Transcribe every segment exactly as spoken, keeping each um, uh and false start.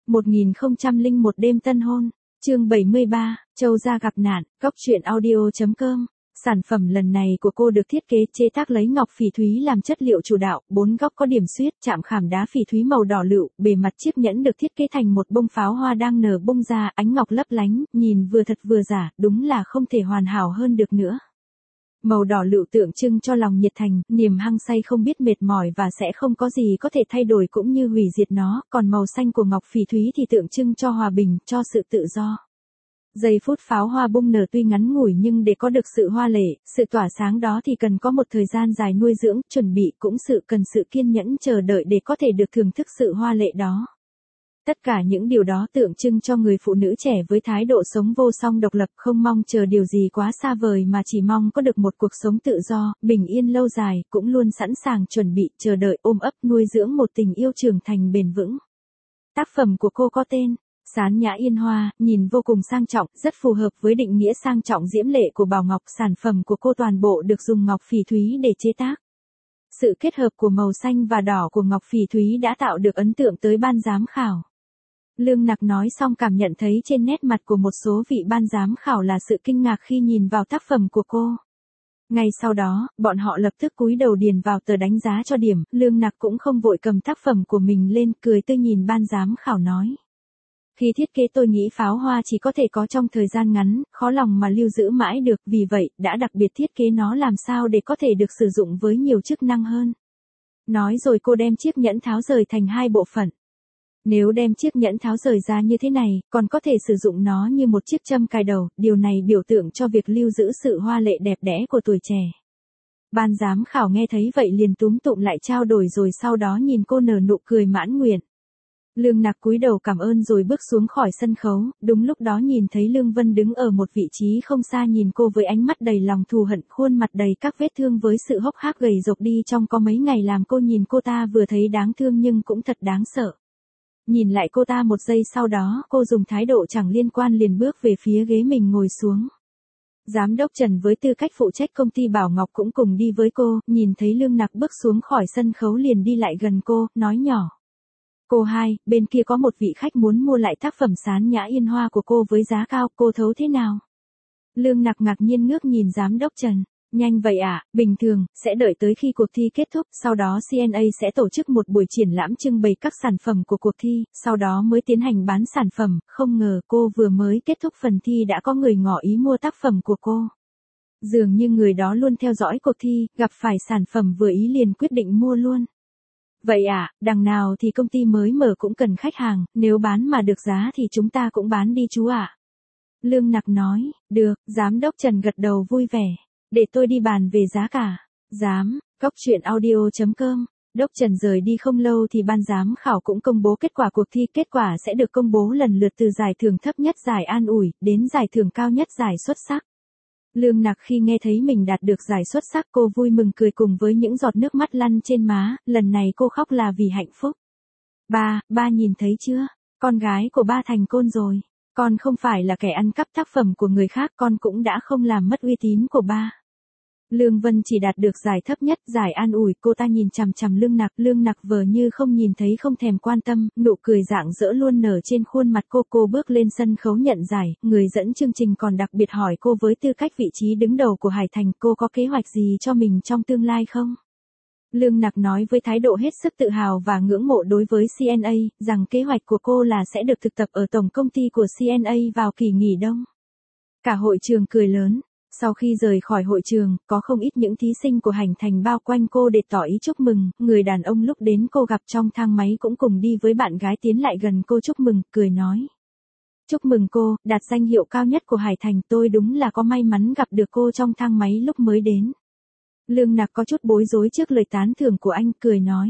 một nghìn không trăm lẻ một đêm tân hôn, chương bảy mươi ba, Châu gia gặp nạn, góc truyện audio chấm com. Sản phẩm lần này của cô được thiết kế chế tác lấy ngọc phỉ thúy làm chất liệu chủ đạo, bốn góc có điểm xuyết, chạm khảm đá phỉ thúy màu đỏ lựu, bề mặt chiếc nhẫn được thiết kế thành một bông pháo hoa đang nở bung ra, ánh ngọc lấp lánh, nhìn vừa thật vừa giả, đúng là không thể hoàn hảo hơn được nữa. Màu đỏ lựu tượng trưng cho lòng nhiệt thành, niềm hăng say không biết mệt mỏi và sẽ không có gì có thể thay đổi cũng như hủy diệt nó, còn màu xanh của ngọc phỉ thúy thì tượng trưng cho hòa bình, cho sự tự do. Giây phút pháo hoa bung nở tuy ngắn ngủi nhưng để có được sự hoa lệ, sự tỏa sáng đó thì cần có một thời gian dài nuôi dưỡng, chuẩn bị cũng sự cần sự kiên nhẫn chờ đợi để có thể được thưởng thức sự hoa lệ đó. Tất cả những điều đó tượng trưng cho người phụ nữ trẻ với thái độ sống vô song độc lập, không mong chờ điều gì quá xa vời mà chỉ mong có được một cuộc sống tự do, bình yên lâu dài, cũng luôn sẵn sàng chuẩn bị, chờ đợi, ôm ấp, nuôi dưỡng một tình yêu trưởng thành bền vững. Tác phẩm của cô có tên Sán Nhã Yên Hoa, nhìn vô cùng sang trọng, rất phù hợp với định nghĩa sang trọng diễm lệ của Bảo Ngọc. Sản phẩm của cô toàn bộ được dùng ngọc phỉ thúy để chế tác. Sự kết hợp của màu xanh và đỏ của ngọc phỉ thúy đã tạo được ấn tượng tới ban giám khảo. Lương Nặc nói xong cảm nhận thấy trên nét mặt của một số vị ban giám khảo là sự kinh ngạc khi nhìn vào tác phẩm của cô. Ngay sau đó, bọn họ lập tức cúi đầu điền vào tờ đánh giá cho điểm, Lương Nặc cũng không vội cầm tác phẩm của mình lên, cười tươi nhìn ban giám khảo nói. Khi thiết kế tôi nghĩ pháo hoa chỉ có thể có trong thời gian ngắn, khó lòng mà lưu giữ mãi được, vì vậy, đã đặc biệt thiết kế nó làm sao để có thể được sử dụng với nhiều chức năng hơn. Nói rồi cô đem chiếc nhẫn tháo rời thành hai bộ phận. Nếu đem chiếc nhẫn tháo rời ra như thế này, còn có thể sử dụng nó như một chiếc châm cài đầu, điều này biểu tượng cho việc lưu giữ sự hoa lệ đẹp đẽ của tuổi trẻ. Ban giám khảo nghe thấy vậy liền túm tụm lại trao đổi rồi sau đó nhìn cô nở nụ cười mãn nguyện. Lương Nặc cúi đầu cảm ơn rồi bước xuống khỏi sân khấu, đúng lúc đó nhìn thấy Lương Vân đứng ở một vị trí không xa nhìn cô với ánh mắt đầy lòng thù hận, khuôn mặt đầy các vết thương với sự hốc hác gầy rộc đi trong có mấy ngày làm cô nhìn cô ta vừa thấy đáng thương nhưng cũng thật đáng sợ. Nhìn lại cô ta một giây sau đó, cô dùng thái độ chẳng liên quan liền bước về phía ghế mình ngồi xuống. Giám đốc Trần với tư cách phụ trách công ty Bảo Ngọc cũng cùng đi với cô, nhìn thấy Lương Nặc bước xuống khỏi sân khấu liền đi lại gần cô, nói nhỏ. Cô hai, bên kia có một vị khách muốn mua lại tác phẩm Sán Nhã Yên Hoa của cô với giá cao, cô thấu thế nào? Lương Nặc ngạc nhiên ngước nhìn giám đốc Trần. Nhanh vậy à, bình thường, sẽ đợi tới khi cuộc thi kết thúc, sau đó xê en a sẽ tổ chức một buổi triển lãm trưng bày các sản phẩm của cuộc thi, sau đó mới tiến hành bán sản phẩm, không ngờ cô vừa mới kết thúc phần thi đã có người ngỏ ý mua tác phẩm của cô. Dường như người đó luôn theo dõi cuộc thi, gặp phải sản phẩm vừa ý liền quyết định mua luôn. Vậy à, đằng nào thì công ty mới mở cũng cần khách hàng, nếu bán mà được giá thì chúng ta cũng bán đi chú ạ. Lương Nặc nói, được, giám đốc Trần gật đầu vui vẻ. Để tôi đi bàn về giá cả. Giám, góc truyện audio chấm com. Đốc Trần rời đi không lâu thì ban giám khảo cũng công bố kết quả cuộc thi. Kết quả sẽ được công bố lần lượt từ giải thưởng thấp nhất giải an ủi, đến giải thưởng cao nhất giải xuất sắc. Lương Nặc khi nghe thấy mình đạt được giải xuất sắc cô vui mừng cười cùng với những giọt nước mắt lăn trên má, lần này cô khóc là vì hạnh phúc. Ba, ba nhìn thấy chưa? Con gái của ba thành côn rồi. Con không phải là kẻ ăn cắp tác phẩm của người khác, con cũng đã không làm mất uy tín của ba. Lương Vân chỉ đạt được giải thấp nhất, giải an ủi, cô ta nhìn chằm chằm Lương Nặc, Lương Nặc vờ như không nhìn thấy không thèm quan tâm, nụ cười rạng rỡ luôn nở trên khuôn mặt cô. Cô bước lên sân khấu nhận giải, người dẫn chương trình còn đặc biệt hỏi cô với tư cách vị trí đứng đầu của Hải Thành, cô có kế hoạch gì cho mình trong tương lai không? Lương Nặc nói với thái độ hết sức tự hào và ngưỡng mộ đối với xê en a, rằng kế hoạch của cô là sẽ được thực tập ở tổng công ty của xê en a vào kỳ nghỉ đông. Cả hội trường cười lớn. Sau khi rời khỏi hội trường, có không ít những thí sinh của Hành Thành bao quanh cô để tỏ ý chúc mừng, người đàn ông lúc đến cô gặp trong thang máy cũng cùng đi với bạn gái tiến lại gần cô chúc mừng, cười nói. Chúc mừng cô, đạt danh hiệu cao nhất của Hải Thành, tôi đúng là có may mắn gặp được cô trong thang máy lúc mới đến. Lương Nặc có chút bối rối trước lời tán thưởng của anh, cười nói.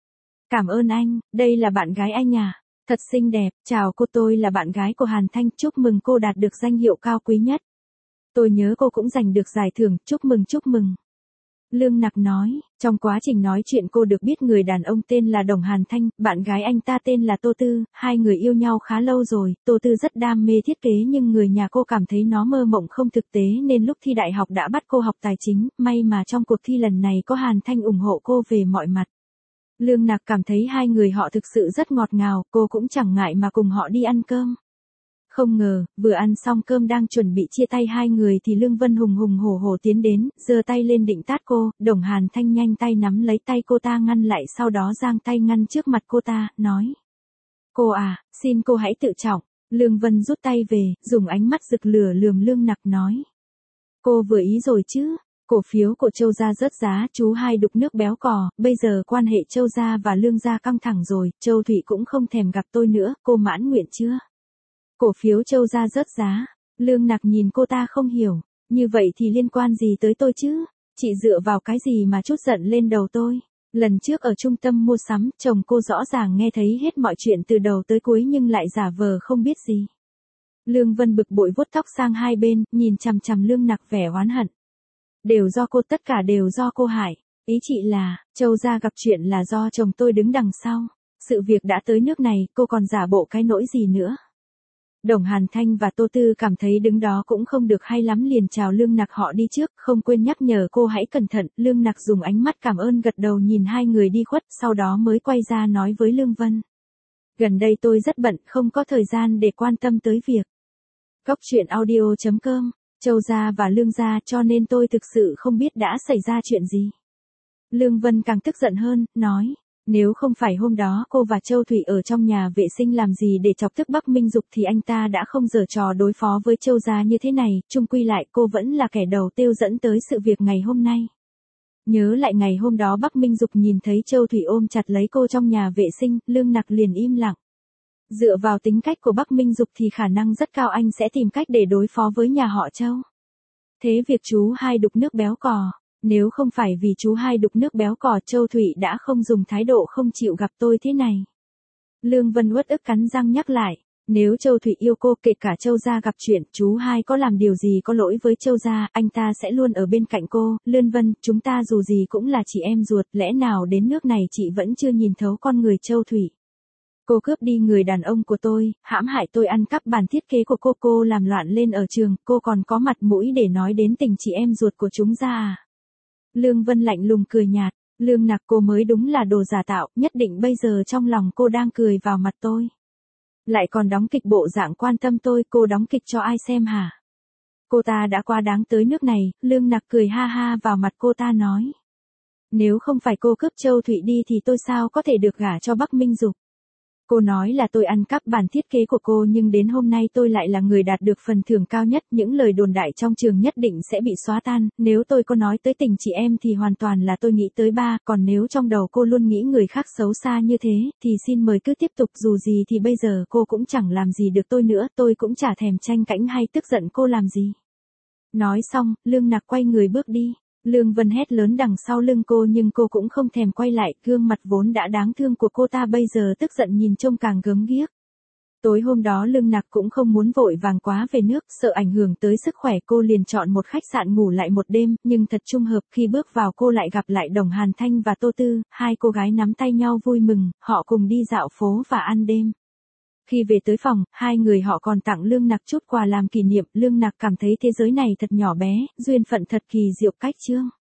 Cảm ơn anh, đây là bạn gái anh à? Thật xinh đẹp, chào cô, tôi là bạn gái của Hàn Thanh, chúc mừng cô đạt được danh hiệu cao quý nhất. Tôi nhớ cô cũng giành được giải thưởng, chúc mừng chúc mừng. Lương Nặc nói, trong quá trình nói chuyện cô được biết người đàn ông tên là Đồng Hàn Thanh, bạn gái anh ta tên là Tô Tư, hai người yêu nhau khá lâu rồi, Tô Tư rất đam mê thiết kế nhưng người nhà cô cảm thấy nó mơ mộng không thực tế nên lúc thi đại học đã bắt cô học tài chính, may mà trong cuộc thi lần này có Hàn Thanh ủng hộ cô về mọi mặt. Lương Nạc cảm thấy hai người họ thực sự rất ngọt ngào, cô cũng chẳng ngại mà cùng họ đi ăn cơm. Không ngờ, vừa ăn xong cơm đang chuẩn bị chia tay hai người thì Lương Vân hùng hùng hổ hổ tiến đến, giơ tay lên định tát cô, Đồng Hàn Thanh nhanh tay nắm lấy tay cô ta ngăn lại, sau đó giang tay ngăn trước mặt cô ta, nói. Cô à, xin cô hãy tự trọng. Lương Vân rút tay về, dùng ánh mắt rực lửa lườm Lương Nạc nói. Cô vừa ý rồi chứ, cổ phiếu của Châu gia rớt giá, chú hai đục nước béo cò, bây giờ quan hệ Châu gia và Lương gia căng thẳng rồi, Châu Thụy cũng không thèm gặp tôi nữa, cô mãn nguyện chưa? Cổ phiếu Châu gia rớt giá, Lương Nạc nhìn cô ta không hiểu, như vậy thì liên quan gì tới tôi chứ? Chị dựa vào cái gì mà trút giận lên đầu tôi? Lần trước ở trung tâm mua sắm, chồng cô rõ ràng nghe thấy hết mọi chuyện từ đầu tới cuối nhưng lại giả vờ không biết gì. Lương Vân bực bội vuốt tóc sang hai bên, nhìn chằm chằm Lương Nạc vẻ oán hận. Đều do cô, tất cả đều do cô hại. Ý chị là, Châu gia gặp chuyện là do chồng tôi đứng đằng sau. Sự việc đã tới nước này, cô còn giả bộ cái nỗi gì nữa? Đồng Hàn Thanh và Tô Tư cảm thấy đứng đó cũng không được hay lắm, liền chào Lương Nạc họ đi trước, không quên nhắc nhở cô hãy cẩn thận. Lương Nạc dùng ánh mắt cảm ơn gật đầu nhìn hai người đi khuất, sau đó mới quay ra nói với Lương Vân. Gần đây tôi rất bận, không có thời gian để quan tâm tới việc. Góc truyện audio chấm com, Châu gia và Lương gia, cho nên tôi thực sự không biết đã xảy ra chuyện gì. Lương Vân càng tức giận hơn, nói. Nếu không phải hôm đó cô và Châu Thụy ở trong nhà vệ sinh làm gì để chọc tức Bắc Minh Dục thì anh ta đã không giở trò đối phó với Châu gia như thế này, chung quy lại cô vẫn là kẻ đầu tiêu dẫn tới sự việc ngày hôm nay. Nhớ lại ngày hôm đó Bắc Minh Dục nhìn thấy Châu Thụy ôm chặt lấy cô trong nhà vệ sinh, Lương Nạc liền im lặng. Dựa vào tính cách của Bắc Minh Dục thì khả năng rất cao anh sẽ tìm cách để đối phó với nhà họ Châu. Thế việc chú hai đục nước béo cò. Nếu không phải vì chú hai đục nước béo cò, Châu Thụy đã không dùng thái độ không chịu gặp tôi thế này. Lương Vân uất ức cắn răng nhắc lại, nếu Châu Thụy yêu cô, kể cả Châu gia gặp chuyện, chú hai có làm điều gì có lỗi với Châu gia, anh ta sẽ luôn ở bên cạnh cô. Lương Vân, chúng ta dù gì cũng là chị em ruột, lẽ nào đến nước này chị vẫn chưa nhìn thấu con người Châu Thụy? Cô cướp đi người đàn ông của tôi, hãm hại tôi, ăn cắp bản thiết kế của cô, cô làm loạn lên ở trường, cô còn có mặt mũi để nói đến tình chị em ruột của chúng ra à? Lương Vân lạnh lùng cười nhạt, Lương Nạc, cô mới đúng là đồ giả tạo, nhất định bây giờ trong lòng cô đang cười vào mặt tôi. Lại còn đóng kịch bộ dạng quan tâm tôi, cô đóng kịch cho ai xem hả? Cô ta đã quá đáng tới nước này. Lương Nạc cười ha ha vào mặt cô ta nói. Nếu không phải cô cướp Châu Thụy đi thì tôi sao có thể được gả cho Bắc Minh Dục? Cô nói là tôi ăn cắp bản thiết kế của cô, nhưng đến hôm nay tôi lại là người đạt được phần thưởng cao nhất, những lời đồn đại trong trường nhất định sẽ bị xóa tan, nếu tôi có nói tới tình chị em thì hoàn toàn là tôi nghĩ tới ba, còn nếu trong đầu cô luôn nghĩ người khác xấu xa như thế, thì xin mời cứ tiếp tục, dù gì thì bây giờ cô cũng chẳng làm gì được tôi nữa, tôi cũng chả thèm tranh cãi hay tức giận cô làm gì. Nói xong, Lương Nạc quay người bước đi. Lương Vân hét lớn đằng sau lưng cô nhưng cô cũng không thèm quay lại, gương mặt vốn đã đáng thương của cô ta bây giờ tức giận nhìn trông càng gớm ghiếc. Tối hôm đó Lương Nạc cũng không muốn vội vàng quá về nước, sợ ảnh hưởng tới sức khỏe, cô liền chọn một khách sạn ngủ lại một đêm, nhưng thật trùng hợp khi bước vào cô lại gặp lại Đồng Hàn Thanh và Tô Tư, hai cô gái nắm tay nhau vui mừng, họ cùng đi dạo phố và ăn đêm. Khi về tới phòng, hai người họ còn tặng Lương Nạc chút quà làm kỷ niệm, Lương Nạc cảm thấy thế giới này thật nhỏ bé, duyên phận thật kỳ diệu cách chương.